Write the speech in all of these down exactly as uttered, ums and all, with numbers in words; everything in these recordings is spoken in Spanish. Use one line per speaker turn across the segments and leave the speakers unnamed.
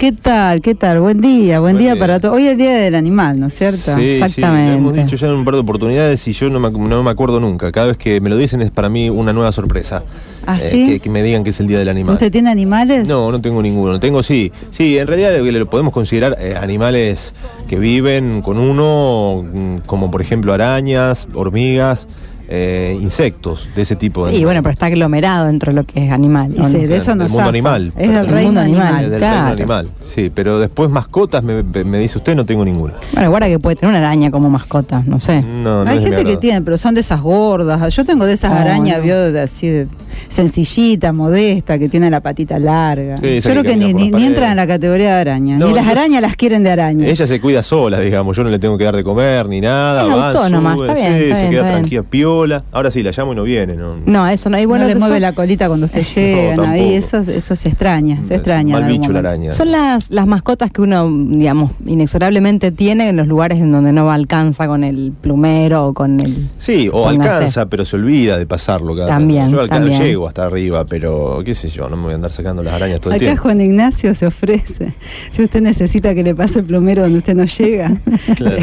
¿Qué tal? ¿Qué tal? Buen día, buen, buen día, día para todos. Hoy es el Día del Animal, ¿no es cierto?
Sí,
exactamente.
Sí, lo hemos dicho ya en un par de oportunidades y yo no me, no me acuerdo nunca. Cada vez que me lo dicen es para mí una nueva sorpresa.
¿Ah,
eh,
sí?
que, que me digan que es el Día del Animal.
¿Usted tiene animales?
No, no tengo ninguno. Tengo sí. Sí, en realidad lo podemos considerar eh, animales que viven con uno, como por ejemplo arañas, hormigas. Eh, insectos de ese tipo.
Sí, bueno, pero está aglomerado dentro de lo que es animal.
Y sí, de eso no
del mundo animal.
Es del reino animal.
Es del
claro.
reino animal, sí, pero después mascotas, me, me dice usted, no tengo ninguna.
Bueno, guarda que puede tener una araña como mascota, no sé.
No, no
Hay
es
gente que tiene, pero son de esas gordas. Yo tengo de esas
oh,
arañas,
no.
vio, de, así de sencillita, modesta, que tiene la patita larga.
Sí,
yo creo que, que ni, ni, ni entran en la categoría de araña. No, ni las yo, arañas las quieren de araña.
Ella se cuida sola, digamos. Yo no le tengo que dar de comer ni nada.
Es
van,
autónoma,
suben,
está bien,
sí,
está
se
bien,
queda
está
tranquila,
bien.
piola. Ahora sí, la llamo y no viene. No,
no eso no hay bueno.
No le mueve
son...
la colita cuando usted llega, no, ahí eso, eso se extraña, se extraña.
Mal bicho la araña.
Son las, las mascotas que uno, digamos, inexorablemente tiene en los lugares en donde no alcanza con el plumero o con el...
Sí, o alcanza, pero se olvida de pasarlo cada
También,
Yo alcanzo,
también.
llego hasta arriba, pero qué sé yo, no me voy a andar sacando las arañas todo el
Acá
tiempo.
Juan Ignacio se ofrece. Si usted necesita que le pase el plumero donde usted no llega.
Claro.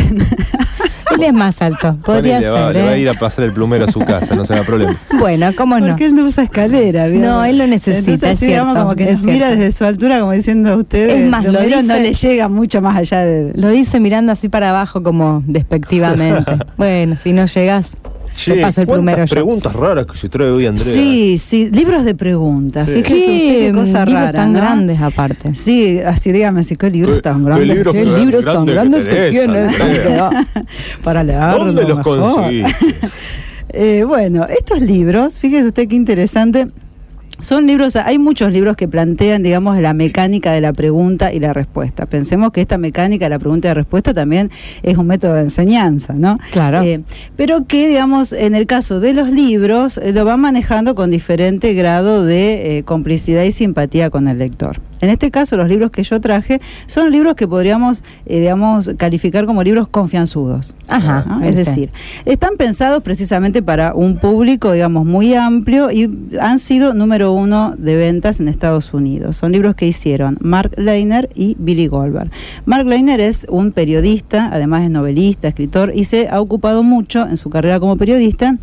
Él es más alto, podría
le
ser.
Va,
¿eh?
le va a ir a pasar el plumero a su casa, no será problema.
Bueno, ¿cómo no?
Porque él no usa escalera, ¿verdad?
No, él lo necesita,
Entonces,
es
sí, digamos,
cierto,
como que
es
nos mira
cierto.
desde su altura, como diciendo a ustedes,
Es más,
el
lo
plumero
dice-
no le llega mucho más allá de...
Lo dice mirando así para abajo como despectivamente. Bueno, si no llegas,
Che,
te paso el plumero
¿cuántas
yo.
preguntas raras que se trae hoy Andrea?
Sí, sí, libros de preguntas.
Sí.
Fíjese usted qué cosa
libros
rara,
tan
¿no?
grandes aparte.
Sí, así dígame, si qué libros
¿Qué-
tan
qué
grandes.
libros
¿Qué
tan
libros tan
grandes
grandes
que
que
tenés,
tienes?
Andrea?
Para leerlo
¿Dónde los
mejor.
conseguiste?
Eh, bueno, estos libros, fíjese usted qué interesante, son libros, hay muchos libros que plantean, digamos, la mecánica de la pregunta y la respuesta. Pensemos que esta mecánica de la pregunta y la respuesta también es un método de enseñanza, ¿no?
Claro.
Eh, pero que, digamos, en el caso de los libros, eh, lo van manejando con diferente grado de eh, complicidad y simpatía con el lector. En este caso, los libros que yo traje son libros que podríamos, eh, digamos, calificar como libros confianzudos.
Ajá,
¿no?
¿viste?
Es decir, están pensados precisamente para un público, digamos, muy amplio y han sido número uno de ventas en Estados Unidos. Son libros que hicieron Mark Lehner y Billy Goldberg. Mark Lehner es un periodista, además es novelista, escritor, y se ha ocupado mucho en su carrera como periodista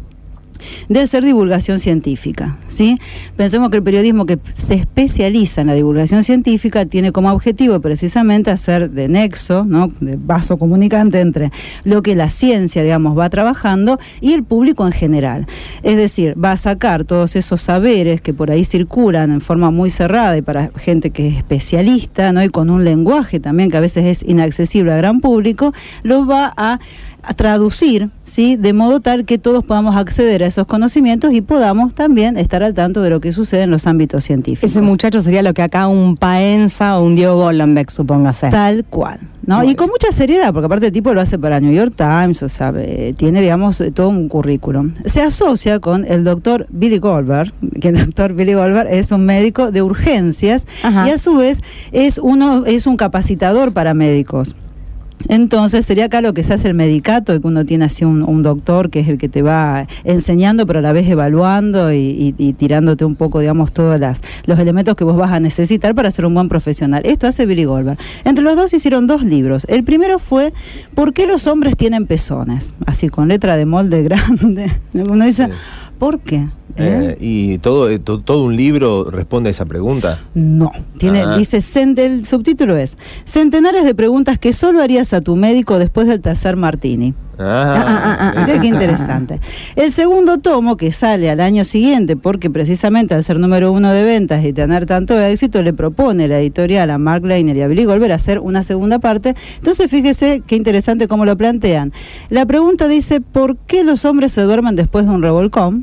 de hacer divulgación científica, ¿sí? Pensemos que el periodismo que se especializa en la divulgación científica tiene como objetivo precisamente hacer de nexo, ¿no?, de vaso comunicante entre lo que la ciencia, digamos, va trabajando y el público en general. Es decir, va a sacar todos esos saberes que por ahí circulan en forma muy cerrada y para gente que es especialista, ¿no?, y con un lenguaje también que a veces es inaccesible al gran público, los va a a traducir, ¿sí?, de modo tal que todos podamos acceder a esos conocimientos y podamos también estar al tanto de lo que sucede en los ámbitos científicos.
Ese muchacho sería lo que acá un Paenza o un Diego Golombek, supóngase.
Tal cual, ¿no?
Bueno.
Y con mucha seriedad, porque aparte el tipo lo hace para New York Times, o sea, eh, tiene, digamos, eh, todo un currículum. Se asocia con el doctor Billy Goldberg, que el doctor Billy Goldberg es un médico de urgencias.
Ajá.
Y a su vez es uno es un capacitador para médicos. Entonces sería acá lo que se hace el medicato, que uno tiene así un, un doctor que es el que te va enseñando pero a la vez evaluando y, y, y tirándote un poco, digamos, todos las, los elementos que vos vas a necesitar para ser un buen profesional. Esto hace Billy Goldberg. Entre los dos hicieron dos libros. El primero fue ¿Por qué los hombres tienen pezones? Así con letra de molde grande. Uno dice,
Sí.
¿por qué?
Eh, ¿Y todo, eh, to- todo un libro responde a esa pregunta?
No, tiene,
Ah.
dice, cent- el subtítulo es Centenares de preguntas que solo harías a tu médico después del tercer martini.
Ah,
Mira qué interesante. El segundo tomo, que sale al año siguiente, porque precisamente al ser número uno de ventas y tener tanto éxito, le propone la editorial a Mark Lehner y a Billy Goldberg hacer una segunda parte. Entonces fíjese qué interesante cómo lo plantean. La pregunta dice, ¿por qué los hombres se duermen después de un revolcón?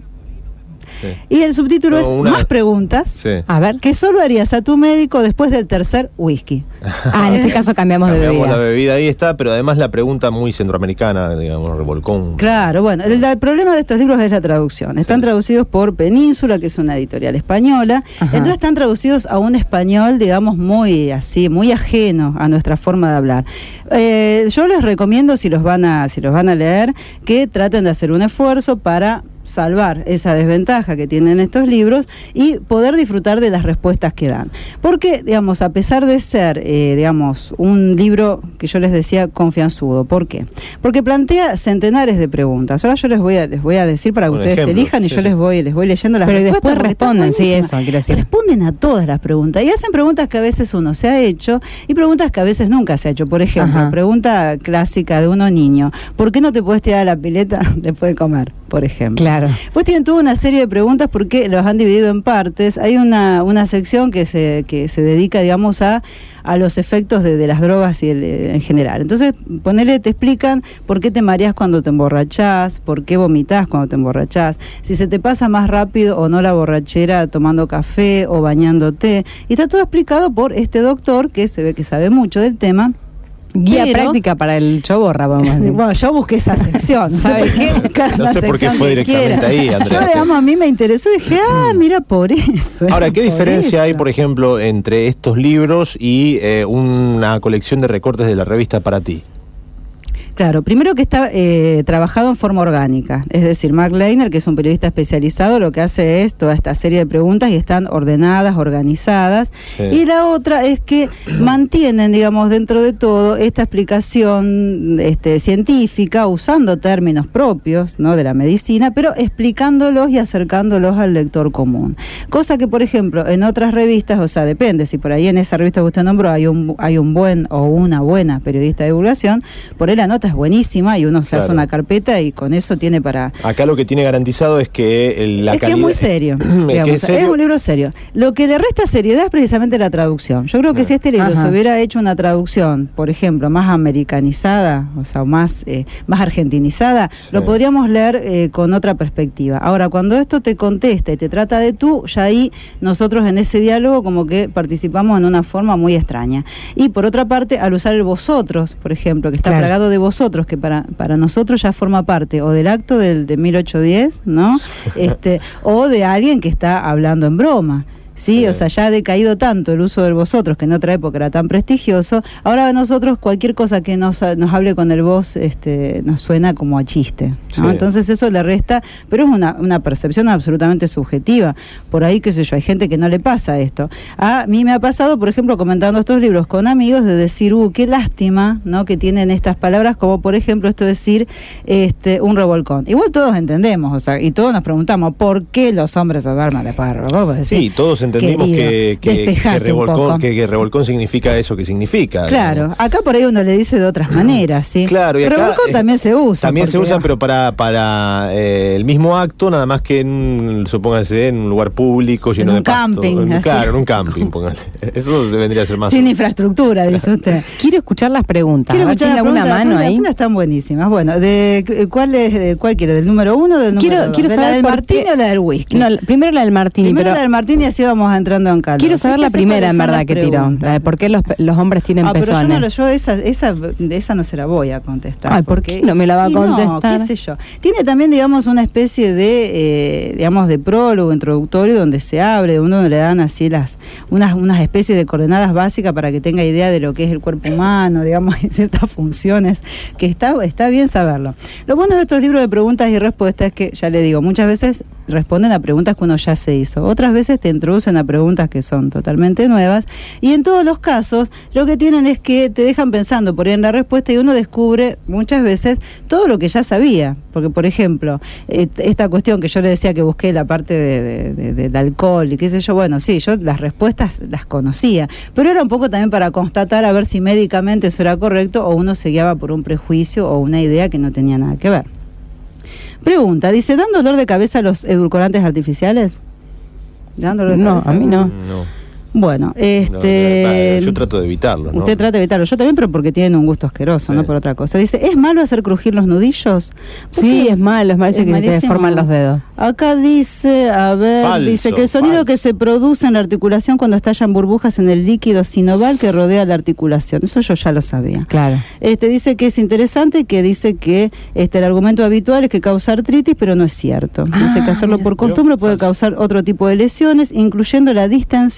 Sí.
Y el subtítulo
No,
es
una-
Más preguntas
Sí.
A ver.
que solo harías a tu médico después del tercer whisky.
Ah, en este caso cambiamos, de
Cambiamos
bebida.
la bebida, ahí está, pero además la pregunta muy centroamericana, digamos, revolcón.
Claro, bueno, el, el problema de estos libros es la traducción. Están
Sí. traducidos
traducidos por Península, que es una editorial española.
Ajá.
Entonces están traducidos a un español, digamos, muy así, muy ajeno a nuestra forma de hablar. Eh, yo les recomiendo, si los van a, si los van a leer, que traten de hacer un esfuerzo para salvar esa desventaja que tienen estos libros y poder disfrutar de las respuestas que dan. Porque, digamos, a pesar de ser, eh, digamos, un libro que yo les decía confianzudo, ¿por qué? Porque plantea centenares de preguntas. Ahora yo les voy a, les voy a decir para que
Un
ustedes
ejemplo,
elijan y
sí,
yo
sí.
les voy, les voy leyendo las
Pero
respuestas.
después
porque están
responden, sí,
buenísimas.
eso quiero decir.
Responden a todas las preguntas y hacen preguntas que a veces uno se ha hecho y preguntas que a veces nunca se ha hecho. Por ejemplo,
Ajá.
pregunta clásica de uno niño: ¿por qué no te puedes tirar a la pileta después de comer? Por ejemplo.
Claro.
Pues tienen toda una serie de preguntas porque los han dividido en partes. Hay una, una sección que se, que se dedica, digamos, a, a los efectos de, de las drogas y el, en general. Entonces, ponele, te explican por qué te mareás cuando te emborrachás, por qué vomitás cuando te emborrachás, si se te pasa más rápido o no la borrachera tomando café o bañándote. Y está todo explicado por este doctor que se ve que sabe mucho del tema.
Guía
Pero-
práctica para el choborra, vamos a decir.
Bueno, yo busqué esa sección.
¿Sabe qué?
No sé por qué fue directamente ahí, Andrea.
Yo, digamos, a mí me interesó y dije, ah, mira, por eso.
Ahora, ¿qué
por
diferencia hay,
eso.
por ejemplo, entre estos libros y eh, una colección de recortes de la revista Para Ti?
Claro, primero que está eh, trabajado en forma orgánica, es decir, Mark Leiner, que es un periodista especializado, lo que hace es toda esta serie de preguntas y están ordenadas, organizadas.
Sí.
Y la otra es que mantienen, digamos, dentro de todo esta explicación este, científica, usando términos propios, ¿no?, de la medicina, pero explicándolos y acercándolos al lector común. Cosa que, por ejemplo, en otras revistas, o sea, depende, si por ahí en esa revista que usted nombró hay un, hay un buen o una buena periodista de divulgación, por ahí la nota es buenísima y uno se
Claro.
hace una carpeta y con eso tiene para...
Acá lo que tiene garantizado es que el- la
es que
calidad...
es muy serio,
Es
digamos,
que es
es,
serio.
un libro serio. Lo que le resta seriedad es precisamente la traducción. Yo creo que
Claro.
si este libro
Ajá.
se hubiera hecho una traducción, por ejemplo, más americanizada, o sea, más, eh, más argentinizada,
Sí.
lo podríamos leer eh, con otra perspectiva. Ahora, cuando esto te contesta y te trata de tú, ya ahí nosotros en ese diálogo como que participamos en una forma muy extraña. Y por otra parte, al usar el vosotros, por ejemplo, que está
Claro.
plagado de vosotros, que para, para nosotros ya forma parte o del acto del, de mil ochocientos diez, ¿no? este, o de alguien que está hablando en broma. Sí,
Sí.
o sea, ya ha decaído tanto el uso del vosotros, que en otra época era tan prestigioso. Ahora a nosotros cualquier cosa que nos, nos hable con el vos este, nos suena como a chiste, ¿no?
Sí.
Entonces eso le resta, pero es una, una percepción absolutamente subjetiva. Por ahí, qué sé yo, hay gente que no le pasa esto. A mí me ha pasado, por ejemplo, comentando estos libros con amigos, de decir, uh, qué lástima, ¿no?, que tienen estas palabras, como por ejemplo esto de decir este, un revolcón. Igual todos entendemos, o sea, y todos nos preguntamos, ¿por qué los hombres se duermen después del revolcón? Pues,
Sí, todos entendimos
querido,
que, que, que,
despejate un
revolcón,
poco.
que, que revolcón significa eso que significa.
Claro,
digamos.
acá por ahí uno le dice de otras maneras, ¿sí?
Claro, y acá,
revolcón
eh,
también se usa.
También se
porque-
usa, pero para, para eh, el mismo acto, nada más que en, supóngase, en un lugar público lleno
En
de
un
pasto.
camping,
En-
así.
Claro, en un camping, póngale. Eso vendría a ser más.
Sin infraestructura, dice usted.
Quiero escuchar las preguntas.
¿Quiere
A ver,
escuchar
¿tiene
la
alguna
pregunta?
mano
Las
ahí?
preguntas están buenísimas. Bueno, de, ¿cuál, es, de, ¿cuál quiere? ¿Del número uno o del número
Quiero,
dos?
quiero
¿De
saber
la del
por
martini
qué-
o la del whisky?
No, la- primero la del martini,
Primero
pero
la del martini y así vamos entrando en calor.
quiero saber la
Fíjese
primera
cuáles
en
son
verdad
las
que tiró.
preguntas.
La de por qué los, los hombres tienen
Ah, pero yo, no,
pezones.
lo- yo esa, esa, de esa no se la voy a contestar.
Ay, ¿por
porque-
qué no me la va a
y
contestar?
No, qué sé yo. Tiene también, digamos, una especie de, eh, digamos, de prólogo introductorio donde se abre, uno le dan así las, unas, unas especies de coordenadas básicas para que tenga idea de lo que es el cuerpo humano, digamos, y ciertas funciones, que está, está bien saberlo. Lo bueno de estos libros de preguntas y respuestas es que, ya le digo, muchas veces responden a preguntas que uno ya se hizo. Otras veces te introducen a preguntas que son totalmente nuevas. Y en todos los casos, lo que tienen es que te dejan pensando por ahí en la respuesta y uno descubre muchas veces todo lo que ya sabía. Porque, por ejemplo, eh, esta cuestión que yo le decía que busqué la parte de, de, de, del alcohol y qué sé yo, bueno, sí, yo las respuestas las conocía. Pero era un poco también para constatar a ver si médicamente eso era correcto o uno se guiaba por un prejuicio o una idea que no tenía nada que ver. Pregunta, dice, ¿dan dolor de cabeza los edulcorantes artificiales? ¿Dan dolor de
No,
cabeza?
a mí no.
No.
Bueno,
No,
este...
no, yo trato de evitarlo, ¿no?
Usted trata de evitarlo, yo también, pero porque tienen un gusto asqueroso,
Sí.
no por otra cosa. Dice, ¿es malo hacer crujir los nudillos?
Sí,
Porque
es malo, es parece
es
que te
malísimo.
deforman los dedos.
Acá dice, a ver,
Falso,
dice que el sonido
falso.
que se produce en la articulación cuando estallan burbujas en el líquido sinoval que rodea la articulación. Eso yo ya lo sabía.
Claro.
Este dice que es interesante, que dice que este el argumento habitual es que causa artritis, pero no es cierto. Dice que
Ah,
hacerlo
mira,
por
pero
costumbre puede
falso.
causar otro tipo de lesiones, incluyendo la distensión de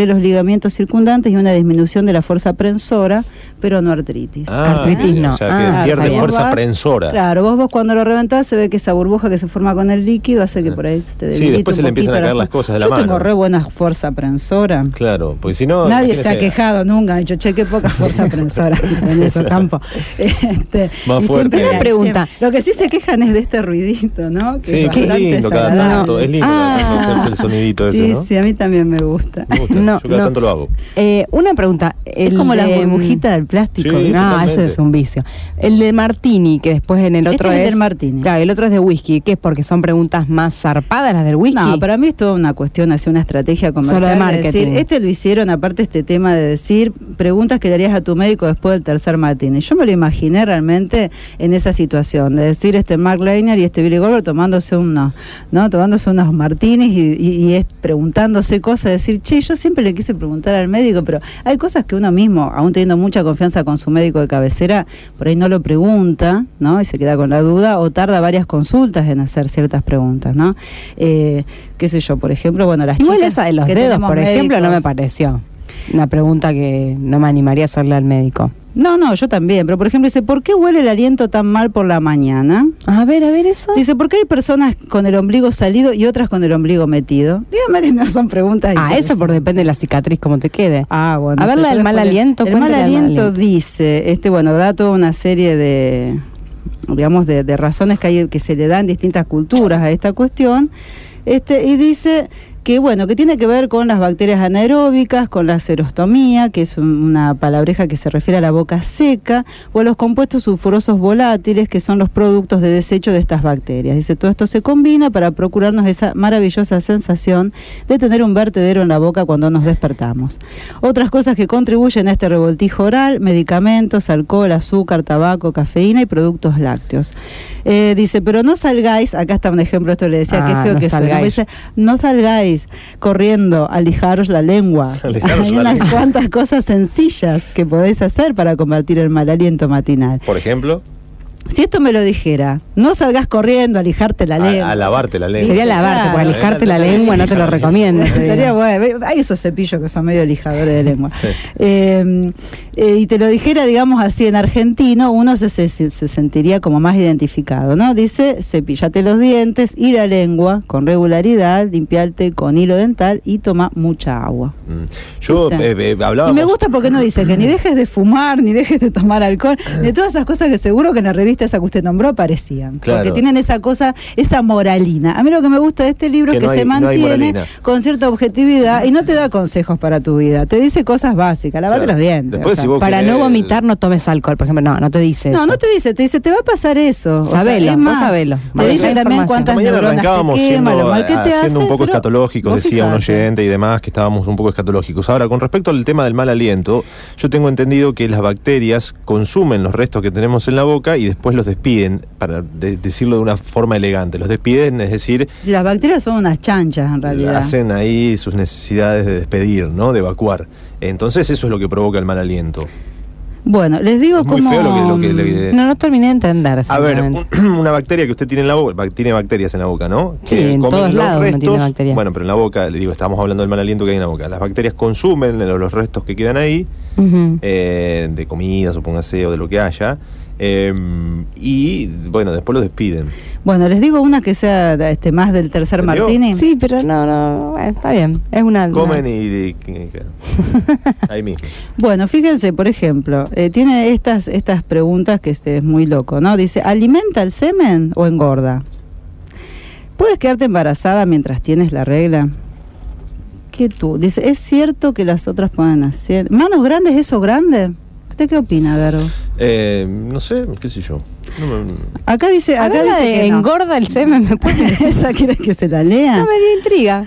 los ligamentos circundantes y una disminución de la fuerza prensora, pero no artritis.
Ah,
Artritis no.
O sea, que
Ah,
pierde
está bien.
fuerza
Vas-
prensora.
Claro, vos, vos cuando lo reventás se ve que esa burbuja que se forma con el líquido hace que por ahí se te
Sí,
debilite
después
un
se le empiezan a
poquito
caer
la
las
fu-
cosas de la
Yo
mano.
tengo re buena fuerza prensora.
Claro, porque si no...
Nadie se ha
imagínese,
quejado nunca, ha dicho, che, qué poca fuerza prensora en esos campos. Este,
Más
y
fuerte.
siempre
Una
hay-
pregunta.
siempre- Lo que sí se quejan es de este ruidito, ¿no? Que
Sí,
es
qué
bastante
lindo cada
desagradable.
tanto. Es lindo cada tanto
Ah.
hacerse el sonidito ese,
Sí,
¿no?
sí, a mí también me gusta.
Me gusta.
No,
Yo cada
no.
tanto lo hago.
Eh, una pregunta.
Es
el
como la
de-
burbujita del plástico.
Sí.
¿viste?
Ah,
totalmente.
ese es un vicio. El de Martini, que después en el
Este
otro
es el
es...
del Martini.
Claro, el otro es de whisky. ¿Qué es? Porque son preguntas más zarpadas las del whisky.
No, para mí es toda una cuestión, hacer una estrategia comercial.
Solo de marketing.
decir, este lo hicieron, aparte este tema de decir preguntas que le harías a tu médico después del tercer Martini. Yo me lo imaginé realmente en esa situación, de decir este Mark Lehner y este Billy Goldberg tomándose unos, ¿no? Tomándose unos martinis y, y, y es preguntándose cosas, decir, che, yo siempre le quise preguntar al médico, pero hay cosas que uno mismo, aún teniendo mucha confianza con su médico de cabecera, por ahí no lo pregunta, ¿no? Y se queda con la duda, o tarda varias consultas en hacer ciertas preguntas, ¿no? Eh, qué sé yo, por ejemplo, bueno, las
Igual
chicas
esa de los
que
dedos,
tenemos
por ejemplo, no me
médicos-
pareció. Una pregunta que no me animaría a hacerle al médico.
No, no, yo también, pero por ejemplo dice, ¿por qué huele el aliento tan mal por la mañana?
A ver, a ver eso.
Dice, ¿por qué hay personas con el ombligo salido y otras con el ombligo metido? Dígame que no son preguntas
Ah, eso
interesantes.
por depende de la cicatriz, cómo te quede.
Ah, bueno.
A ver,
eso
la
yo
del mal
después le-
aliento,
El mal
cuéntale del mal
aliento
aliento.
dice, este, bueno, da toda una serie de, digamos, de, de razones que hay que se le dan distintas culturas a esta cuestión, este, y dice que bueno, que tiene que ver con las bacterias anaeróbicas, con la serostomía, que es un- una palabreja que se refiere a la boca seca, o a los compuestos sulfurosos volátiles, que son los productos de desecho de estas bacterias. Dice, todo esto se combina para procurarnos esa maravillosa sensación de tener un vertedero en la boca cuando nos despertamos. Otras cosas que contribuyen a este revoltijo oral: medicamentos, alcohol, azúcar, tabaco, cafeína y productos lácteos. Eh, dice, pero no salgáis, acá está un ejemplo, esto le decía,
Ah,
qué feo
no
que suena.
salgáis.
Dice, no salgáis corriendo a lijaros la lengua.
Alijaros
Hay
la
unas
lengua.
cuantas cosas sencillas que podéis hacer para combatir el mal aliento matinal.
Por ejemplo,
Si esto me lo dijera, no salgas corriendo a lijarte la lengua.
a, a lavarte la lengua.
Sería lavarte, porque
Claro.
alijarte la lengua no te lo recomiendo. te digo.
Estaría bueno. Hay esos cepillos que son medio lijadores de lengua. Eh, eh, y te lo dijera, digamos así, en argentino, uno se, se, se sentiría como más identificado, ¿no? Dice, cepillate los dientes, ir a lengua con regularidad, limpiarte con hilo dental y toma mucha agua.
Mm. Yo
¿Viste?
eh, eh, hablaba.
Y me gusta porque no dice que ni dejes de fumar, ni dejes de tomar alcohol, de todas esas cosas que seguro que en la revista esa que usted nombró aparecían.
Claro.
Porque tienen esa cosa, esa moralina. A mí lo que me gusta de este libro es
Que
que
no
se
hay- no hay
mantiene
moralina.
con cierta objetividad y no te da consejos para tu vida. Te dice cosas básicas, lavate
Claro.
los dientes.
Después,
o sea.
si vos
Para
querés-
no vomitar no tomes alcohol, por ejemplo. No, no te dice
No,
eso.
no te dice, te dice, te va a pasar eso. O sea,
Sabelo,
es
vos
más,
sabelo.
Te
Bueno,
dice
hay
también
información.
cuántas
Esta mañana
neuronas te
arrancábamos
quema,
siendo,
lo mal que te
haciendo
hace.
un poco
pero
escatológicos,
vos
decía un
fijate.
oyente y demás, que estábamos un poco escatológicos. Ahora, con respecto al tema del mal aliento, yo tengo entendido que las bacterias consumen los restos que tenemos en la boca y después los despiden, para de- decirlo de una forma elegante. Los despiden, es decir,
Si las bacterias son unas chanchas en realidad.
hacen ahí sus necesidades de despedir, ¿no? De evacuar. Entonces eso es lo que provoca el mal aliento.
Bueno, les digo
Es muy
cómo...
feo lo que- lo que le-
No, no terminé de entender.
A ver,
exactamente.
un- una bacteria que usted tiene en la boca, bac- tiene bacterias en la boca, ¿no?
Sí,
Que
en
comen
todos
los
lados uno tiene bacterias.
Bueno, pero en la boca, le digo, estamos hablando del mal aliento que hay en la boca. Las bacterias consumen los, los restos que quedan ahí,
Ujú.
eh, de comida, supóngase, o de lo que haya, eh, y bueno, después los despiden.
Bueno, les digo una que sea este, más del tercer
¿Entendió?
Martini.
Sí, pero no, no, bueno, está bien. Es una.
Comen
una-
y, y- y- ahí mismo.
Bueno, fíjense, por ejemplo, eh, tiene estas, estas preguntas que este es muy loco, ¿no? Dice, ¿alimenta el semen o engorda? ¿Puedes quedarte embarazada mientras tienes la regla? ¿Qué tú? Dice, ¿es cierto que las otras pueden hacer? ¿Manos grandes, eso grande? ¿Usted qué opina, Vero?
Eh, no sé, qué sé yo. No me-
Acá dice,
A
acá
ver, la
dice
de
que no.
engorda el semen, ¿me puede
¿Esa quieres que se la lea?
No me dio intriga.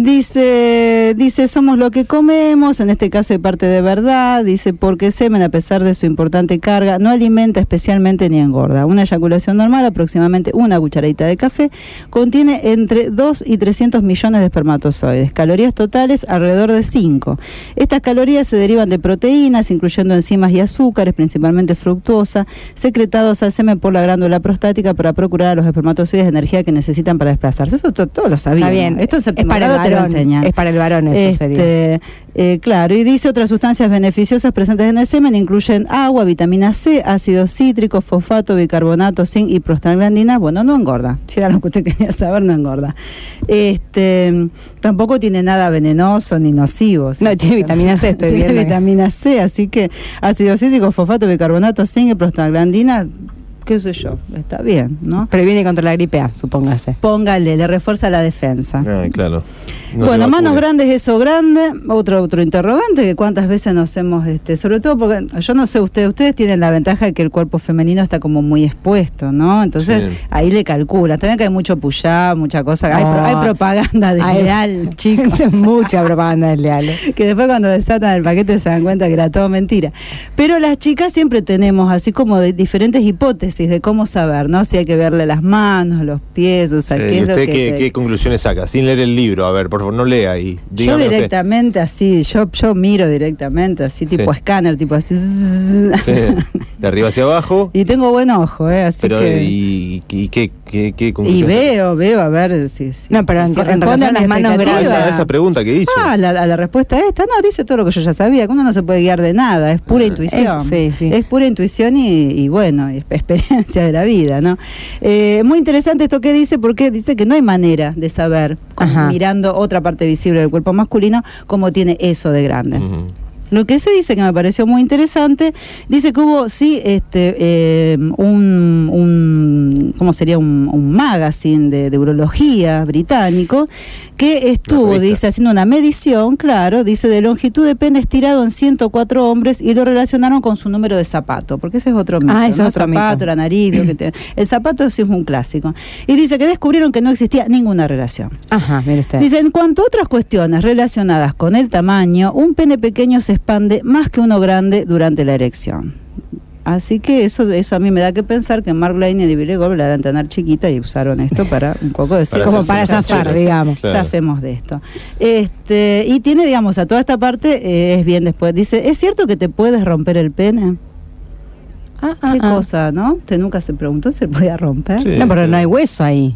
Dice, dice, somos lo que comemos, en este caso hay parte de verdad, dice, porque el semen, a pesar de su importante carga, no alimenta especialmente ni engorda. Una eyaculación normal, aproximadamente una cucharadita de café, contiene entre dos y trescientos millones de espermatozoides, calorías totales alrededor de cinco. Estas calorías se derivan de proteínas, incluyendo enzimas y azúcares, principalmente fructosa, secretados al semen por la glándula prostática para procurar a los espermatozoides energía que necesitan para desplazarse. Eso to- todo lo sabía.
Está bien.
Esto en
Es
séptimo
para
grado te lo
varón,
enseñan.
es para el varón eso
Este,
sería.
Eh, claro, y dice otras sustancias beneficiosas presentes en el semen incluyen agua, vitamina C, ácido cítrico, fosfato, bicarbonato, zinc y prostaglandina. Bueno, no engorda. Si era lo que usted quería saber, no engorda. Este, tampoco tiene nada venenoso ni nocivo.
No, tiene vitamina C, estoy
tiene
viendo.
vitamina C, así que ácido cítrico, fosfato, bicarbonato, zinc y prostaglandina, qué sé yo, está bien, ¿no?
Previene contra la gripe A, supóngase.
Póngale, le refuerza la defensa.
Ah, claro. No
Bueno,
se
manos
vacune.
grandes, eso grande, otro otro interrogante, que cuántas veces nos hemos, este, sobre todo porque, yo no sé, ustedes ustedes tienen la ventaja de que el cuerpo femenino está como muy expuesto, ¿no? Entonces,
Sí.
ahí le calcula, también que hay mucho puya, mucha cosa, hay,
No.
pro- hay propaganda desleal, chicos,
Mucha propaganda desleal.
que después cuando desatan el paquete se dan cuenta que era todo mentira. Pero las chicas siempre tenemos así como de diferentes hipótesis de cómo saber, ¿no? Si hay que verle las manos, los pies, o sea,
Eh,
qué
¿y
es lo
usted
que...
qué,
te-
qué conclusiones saca? Sin leer el libro, a ver, por favor, no lea ahí.
Yo
Dígame usted.
directamente así, yo yo miro directamente así, tipo
Sí.
escáner, tipo así.
Sí, de arriba hacia abajo.
Y tengo buen ojo, ¿eh? Así
Pero,
que...
¿y, y qué, qué, qué
Y
conclusiones saca?
veo, veo, a ver si... si
No, pero en-
si
en
responde
relación a las
mi
manos
Ah,
expectativa.
grandes.
esa, esa pregunta que hizo.
Ah, la, a la respuesta esta, no, dice todo lo que yo ya sabía, que uno no se puede guiar de nada, es pura
Ah.
intuición.
Es- sí, sí.
Es pura intuición y, y bueno, y experiencia de la vida, ¿no? Eh, muy interesante esto que dice, porque dice que no hay manera de saber, con-
Ajá.
mirando otra parte visible del cuerpo masculino, cómo tiene eso de grande.
Ujú.
Lo que se dice, que me pareció muy interesante, dice que hubo, sí, este, eh, un, un, ¿cómo sería? Un, un magazine de, de urología británico que estuvo,
revista.
dice, haciendo una medición, claro, dice, de longitud de pene estirado en ciento cuatro hombres y lo relacionaron con su número de zapato, porque ese es otro mito,
Ah, ese
¿no?
es otro
zapato,
mito.
la nariz, lo que te- el zapato sí es un clásico. Y dice que descubrieron que no existía ninguna relación.
Ajá, mire usted.
Dice, en cuanto a otras cuestiones relacionadas con el tamaño, un pene pequeño se expande más que uno grande durante la erección. Así que eso eso a mí me da que pensar que Mark Lane y Billy Goldberg la deben tener chiquita y usaron esto para un poco decir...
Para
Como
hacerse
para zafar,
chancheros.
digamos.
Claro.
Zafemos de esto. Este, y tiene, digamos, a toda esta parte, eh, es bien después. Dice, ¿es cierto que te puedes romper el pene?
Ah, ah,
¿Qué
ah.
cosa, no? Usted nunca se preguntó si se podía romper.
Sí.
No, pero no hay hueso ahí.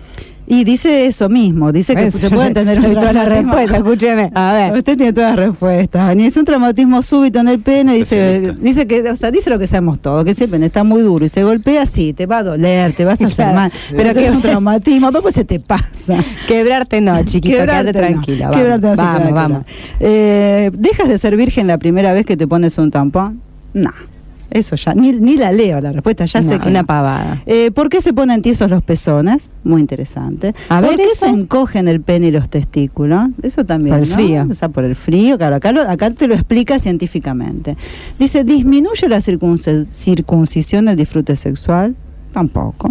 Y dice eso mismo, dice que
Eso,
se
yo
pueden
le-
tener
le
un
doy toda la
traumatismo.
respuesta, escúcheme. A ver.
Usted tiene todas las respuestas. Ni es un traumatismo súbito en el pene, dice,
Especialista.
dice que, o sea, dice lo que sabemos todo, que si el pene está muy duro y se golpea, sí, te va a doler, te vas a hacer
Claro.
mal.
Pero
Pero que
que-
es un traumatismo, pero pues se te pasa.
Quebrarte no, chiquito, quédate
no.
tranquila. Vamos,
Quebrarte no se te va a
vamos,
quebrar.
vamos.
Eh, ¿Dejas de ser virgen la primera vez que te pones un tampón? No. Eso ya, ni, ni la leo la respuesta, ya
No,
sé que
una
no.
pavada.
Eh, ¿Por qué se ponen tiesos los pezones? Muy interesante.
A ver,
¿Por qué
eso.
se encogen el pene y los testículos? Eso también.
Por el
¿no?
frío.
O sea, por el frío, claro. Acá, lo- acá te lo explica científicamente. Dice, ¿disminuye la circunc- circuncisión del disfrute sexual? Tampoco.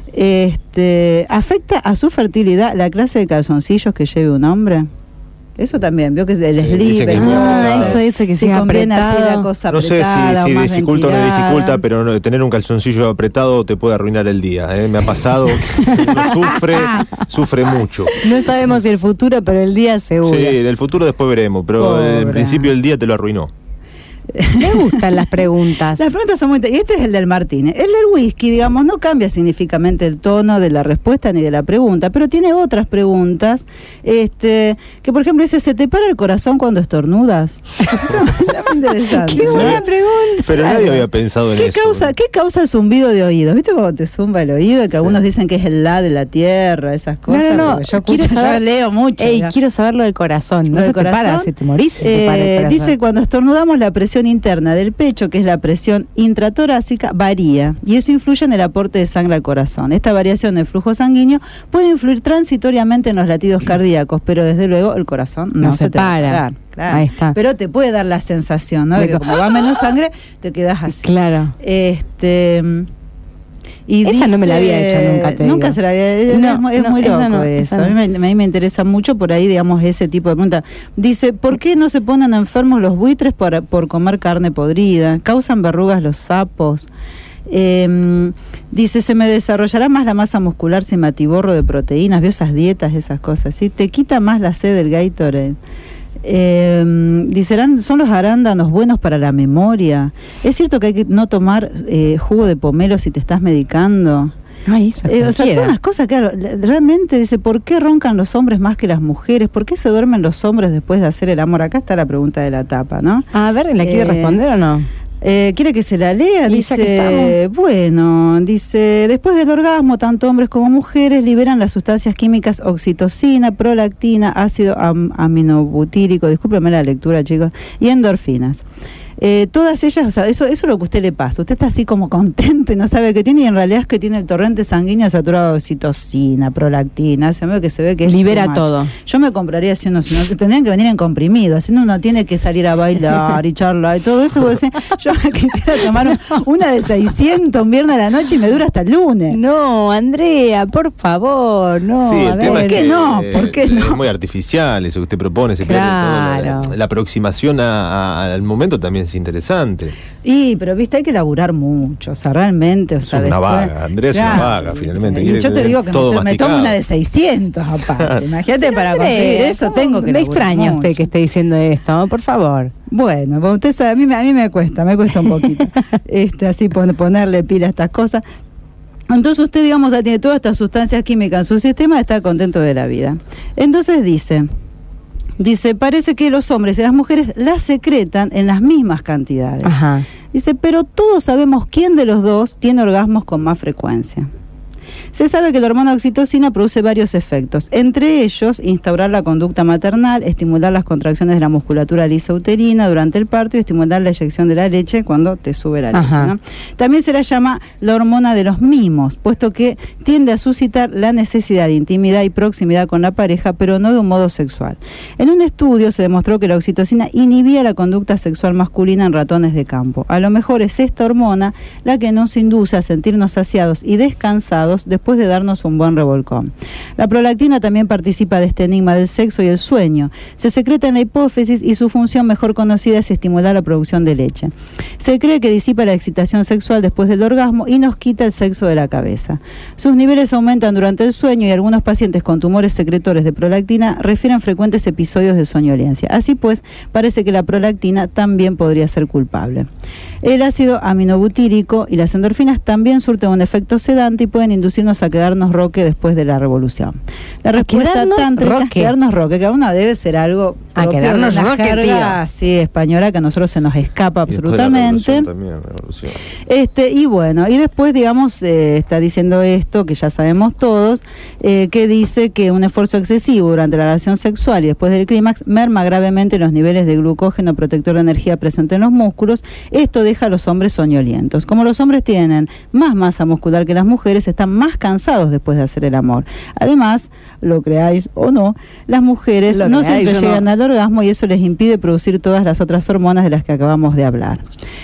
Este, ¿afecta a su fertilidad la clase de calzoncillos que lleve un hombre? Eso también, vio que el
Sí,
slip,
dicen que es muy
¿no?
apretado.
Ah, eso dice que
si
sea
conviene así
apretado.
la cosa
No sé
apretada
si, si
o más
dificulta o no
ventilada.
dificulta, pero no- tener un calzoncillo apretado te puede arruinar el día. ¿eh? Me ha pasado que uno sufre, sufre mucho.
No sabemos si el futuro, pero el día seguro.
Sí, del futuro después veremos, pero en
Pobre.
principio el día te lo arruinó.
Me gustan las preguntas.
Las preguntas son muy... Y este es el del Martínez. El del whisky, digamos, no cambia significativamente el tono de la respuesta ni de la pregunta, pero tiene otras preguntas, este, que por ejemplo dice, ¿se te para el corazón cuando estornudas? Está muy interesante.
Qué
¿no?
buena pregunta.
Pero
Claro.
nadie había pensado en
¿Qué
eso.
causa, ¿Qué causa el zumbido de oídos? ¿Viste cómo te zumba el oído? Que algunos dicen que es el la de la tierra, esas cosas.
No, no, no.
porque Yo,
Quiero
escucho,
saber-
yo leo mucho.
Ey,
ya.
quiero saber lo del corazón. No
¿Lo
se
del
te para,
corazón?
si te morís, se te para el
Eh,
corazón.
dice, cuando estornudamos, la presión interna del pecho, que es la presión intratorácica, varía y eso influye en el aporte de sangre al corazón. Esta variación del flujo sanguíneo puede influir transitoriamente en los latidos cardíacos, pero desde luego el corazón no,
No
se,
se
te va a
para.
parar, claro.
Ahí está.
Pero te puede dar la sensación, ¿no?
De
De que
co-
como va menos sangre, te quedas así.
Claro.
Este... Y
Esa no me la había hecho nunca, te
Nunca
digo.
se la había es,
No,
muy- es
no,
muy
esa
loco
no,
eso.
esa
A mí,
no.
me, a mí me interesa mucho por ahí, digamos, ese tipo de pregunta. Dice, ¿por qué no se ponen enfermos los buitres por, por comer carne podrida? ¿Causan verrugas los sapos? Eh, dice, ¿se me desarrollará más la masa muscular si me atiborro de proteínas? ¿Vio esas dietas, esas cosas? ¿Sí? ¿Te quita más la sed del Gatorade? Eh, dicerán, ¿son los arándanos buenos para la memoria? ¿Es cierto que hay que no tomar eh, jugo de pomelo si te estás medicando?
Ay, eso
Eh, o sea,
cualquiera.
todas unas cosas, claro, le- realmente dice, ¿por qué roncan los hombres más que las mujeres? ¿Por qué se duermen los hombres después de hacer el amor? Acá está la pregunta de la tapa, ¿no?
A ver, ¿la quiere
Eh,
responder o no?
Eh, ¿Quiere que se la lea?
Y ya que
Dice,
estamos.
bueno, dice, después del orgasmo, tanto hombres como mujeres liberan las sustancias químicas oxitocina, prolactina, ácido am- aminobutírico, discúlpeme la lectura, chicos, y endorfinas. Eh, todas ellas, o sea, eso, eso es lo que a usted le pasa. Usted está así como contento y no sabe qué tiene, y en realidad es que tiene el torrente sanguíneo saturado de oxitocina, prolactina, se ve que se ve que es
Libera
too much.
todo.
Yo me compraría así uno, sino que tendrían que venir en comprimido, así uno tiene que salir a bailar y charlar y todo eso. Vos decís, yo me quisiera tomar un- una de seiscientos un viernes a la noche y me dura hasta el lunes.
No, Andrea, por favor, no.
Sí,
a
el
ver.
tema
¿Por
es
qué
que
no?
eh,
¿Por qué
es
no?
muy artificial eso que usted propone, se cree que
Claro.
todo lo- la aproximación a- a- al momento también es interesante.
Y, pero viste, hay que laburar mucho, o sea, realmente, o sea,
Es una
después-
vaga, Andrea es una vaga, finalmente.
Y
Quiere
yo te
tener
digo que
todo
me, me tomo
masticado.
una de seiscientos aparte. Imagínate, para
Andrea,
conseguir eso
¿cómo?
tengo que
Me
laburar
extraña
mucho.
usted que esté diciendo esto, por favor.
Bueno, pues usted sabe, a mí, me- a mí me cuesta, me cuesta un poquito este, así pon- ponerle pila a estas cosas. Entonces usted, digamos, ya tiene todas estas sustancias químicas en su sistema y está contento de la vida. Entonces dice, dice, parece que los hombres y las mujeres las secretan en las mismas cantidades.
Ajá.
Dice, pero todos sabemos quién de los dos tiene orgasmos con más frecuencia. Se sabe que la hormona oxitocina produce varios efectos, entre ellos instaurar la conducta maternal, estimular las contracciones de la musculatura lisa uterina durante el parto y estimular la eyección de la leche cuando te sube la leche,
Ajá.
¿no? También se la llama la hormona de los mimos, puesto que tiende a suscitar la necesidad de intimidad y proximidad con la pareja, pero no de un modo sexual. En un estudio se demostró que la oxitocina inhibía la conducta sexual masculina en ratones de campo. A lo mejor es esta hormona la que nos induce a sentirnos saciados y descansados después de darnos un buen revolcón. La prolactina también participa de este enigma del sexo y el sueño. Se secreta en la hipófisis y su función mejor conocida es estimular la producción de leche. Se cree que disipa la excitación sexual después del orgasmo y nos quita el sexo de la cabeza. Sus niveles aumentan durante el sueño y algunos pacientes con tumores secretores de prolactina refieren frecuentes episodios de soñolencia. Así pues, parece que la prolactina también podría ser culpable. El ácido aminobutírico y las endorfinas también surten un efecto sedante y pueden inducirnos a quedarnos roque después de la revolución. La respuesta
quedarnos
tántrica es
roque.
quedarnos roque, que uno debe ser algo
A
propio
quedarnos
de la
roque,
jerga,
tío.
sí, española, que a nosotros se nos escapa
Y después de la
absolutamente.
revolución también, la revolución.
Este, y bueno, y después, digamos, eh, está diciendo esto, que ya sabemos todos, eh, que dice que un esfuerzo excesivo durante la relación sexual y después del clímax merma gravemente los niveles de glucógeno protector de energía presente en los músculos. Esto deja a los hombres soñolientos. Como los hombres tienen más masa muscular que las mujeres, están más cansados después de hacer el amor. Además, lo creáis o no, las mujeres
Lo
no
creáis
siempre
o
llegan
no.
al orgasmo y eso les impide producir todas las otras hormonas de las que acabamos de hablar.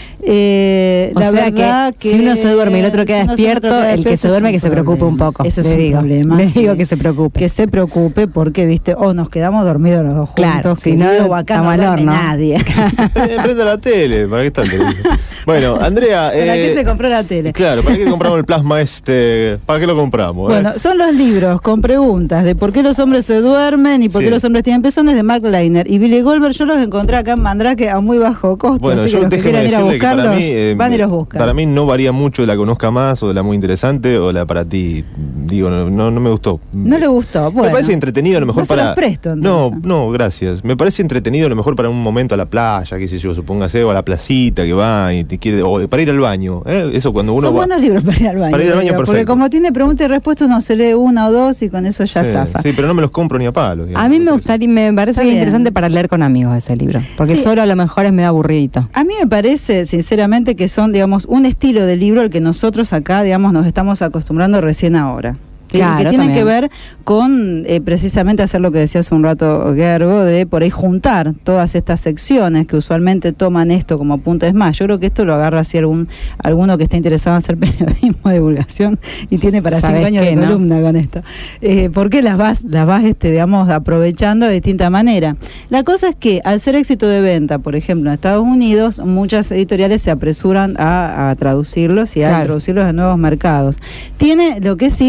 Eh,
O
la
sea
verdad
que, si uno se duerme y el otro queda
si uno se
despierto,
otro queda
el que
despierto
se duerme
es
que
un
se preocupe un
problema.
poco.
Eso es
le
un
digo,
problema.
le
sí.
digo que se preocupe.
Que se preocupe porque, viste, o nos quedamos dormidos los dos juntos,
Claro, si no,
querido, o acá no
estamos al
duerme
horno.
nadie.
Eh, prenda la tele, ¿para qué está el televisor? Bueno, Andrea.
¿Para
eh,
qué se compró la tele?
Claro, ¿para qué compramos el plasma este? ¿Para qué lo compramos? eh?
Bueno, son los libros con preguntas de por qué los hombres se duermen y por
Sí.
qué los hombres tienen pezones de Mark Leiner y Billy Goldberg. Yo los encontré acá en Mandrake a muy bajo costo,
Bueno,
así que
yo
los que
déjeme
quieran ir a
decirle que
buscarlos
para mí, eh,
van y los buscan.
para mí no varía mucho de la conozca más o de la muy interesante o la para ti. Digo, no, no, no me gustó.
No le gustó. Bueno,
me parece entretenido a lo mejor
no se
para.
los presto,
no,
entonces.
no, gracias. Me parece entretenido a lo mejor para un momento a la playa, qué sé yo, supóngase, o a la placita que va y te quiere, o de- para ir al baño. ¿eh? Eso cuando uno
Son
va.
buenos libros para ir al baño.
Para ir al baño,
digo, porque
perfecto.
como tiene pregunta y respuesta, uno se lee una o dos y con eso ya
sí,
zafa.
sí, pero no me los compro ni a palos. digamos.
A mí me gustaría, me parece
Está
que es
bien.
interesante para leer con amigos ese libro, porque
Sí.
solo a lo mejor es medio aburridito.
A mí me parece, sinceramente, que son, digamos, un estilo de libro al que nosotros acá, digamos, nos estamos acostumbrando recién ahora. Que,
Claro,
que tienen
también.
que ver con eh, precisamente hacer lo que decía hace un rato Gergo, de por ahí juntar todas estas secciones que usualmente toman esto como punto. Es más, yo creo que esto lo agarra así algún alguno que esté interesado en hacer periodismo de divulgación y tiene para
¿Sabés
cinco años
qué,
de
no?
columna con esto. Eh, porque las vas, las vas este, digamos, aprovechando de distinta manera. La cosa es que al ser éxito de venta, por ejemplo, en Estados Unidos, muchas editoriales se apresuran a, a traducirlos y a
Claro.
introducirlos en nuevos mercados. Tiene, lo que sí, es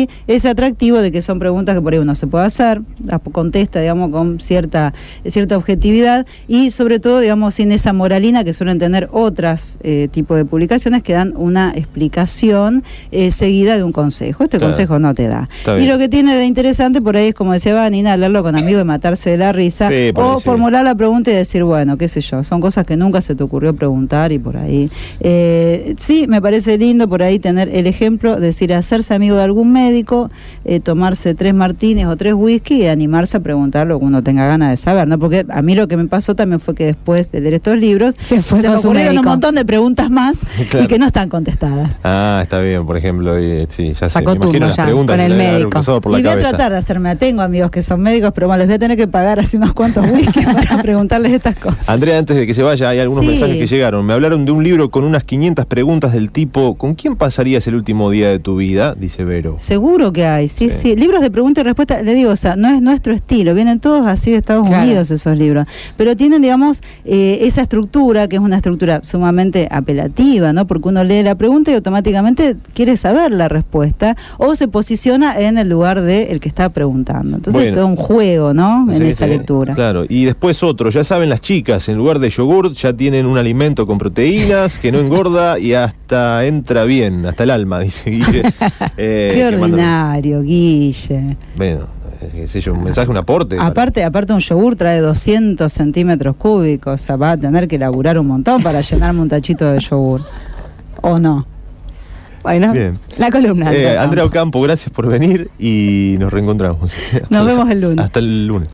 ese atractivo de que son preguntas que por ahí uno se puede hacer, las contesta, digamos, con cierta, cierta objetividad y sobre todo, digamos, sin esa moralina que suelen tener otras eh, tipos de publicaciones que dan una explicación eh, seguida de un consejo. Este
Claro.
consejo no te da.
Está
Y
bien.
lo que tiene de interesante por ahí es, como decía Vanina, leerlo con amigos y matarse de la risa,
Sí, por
o
ahí sí.
formular la pregunta y decir, bueno, qué sé yo, son cosas que nunca se te ocurrió preguntar y por ahí. Eh, sí, me parece lindo por ahí tener el ejemplo, decir, hacerse amigo de algún médico, eh, tomarse tres martines o tres whisky y animarse a preguntar lo que uno tenga ganas de saber, ¿no? Porque a mí lo que me pasó también fue que después de leer estos libros,
Se fue
se
con
me
su
ocurrieron un
médico.
montón de preguntas más
Claro.
y que no están contestadas.
Ah, está bien, por ejemplo, y, sí, ya sé,
Sacó
me imagino
turno
las
ya,
preguntas
con
que
el
le deben haber
médico.
cruzado por la
Y voy
cabeza.
a tratar de hacerme, tengo amigos que son médicos, pero bueno, les voy a tener que pagar así unos cuantos whisky para preguntarles estas cosas.
Andrea, antes de que se vaya, hay algunos
Sí.
mensajes que llegaron. Me hablaron de un libro con unas quinientas preguntas del tipo, ¿con quién pasarías el último día de tu vida? Dice Vero.
Seguro que hay, sí,
Sí.
sí, libros de pregunta y respuesta, le digo, o sea, no es nuestro estilo, vienen todos así de Estados
Claro.
Unidos esos libros, pero tienen, digamos, eh, esa estructura, que es una estructura sumamente apelativa, ¿no? Porque uno lee la pregunta y automáticamente quiere saber la respuesta, o se posiciona en el lugar del que está preguntando. Entonces,
Bueno.
todo un juego, ¿no? En
Sí,
esa
sí,
lectura.
Claro, y después otro, ya saben las chicas, en lugar de yogur ya tienen un alimento con proteínas que no engorda y hasta entra bien, hasta el alma, dice Guille. Eh,
Qué
que manda-
ordinario, Guille.
Bueno, eh, qué sé yo, un mensaje, un aporte. para-
Aparte, aparte un yogur trae doscientos centímetros cúbicos, o sea, va a tener que laburar un montón para llenarme un tachito de yogur. ¿O no?
Bueno,
Bien.
la columna.
Eh,
Andrea
Andrea Ocampo, gracias por venir y nos reencontramos.
Nos vemos el lunes.
Hasta el lunes.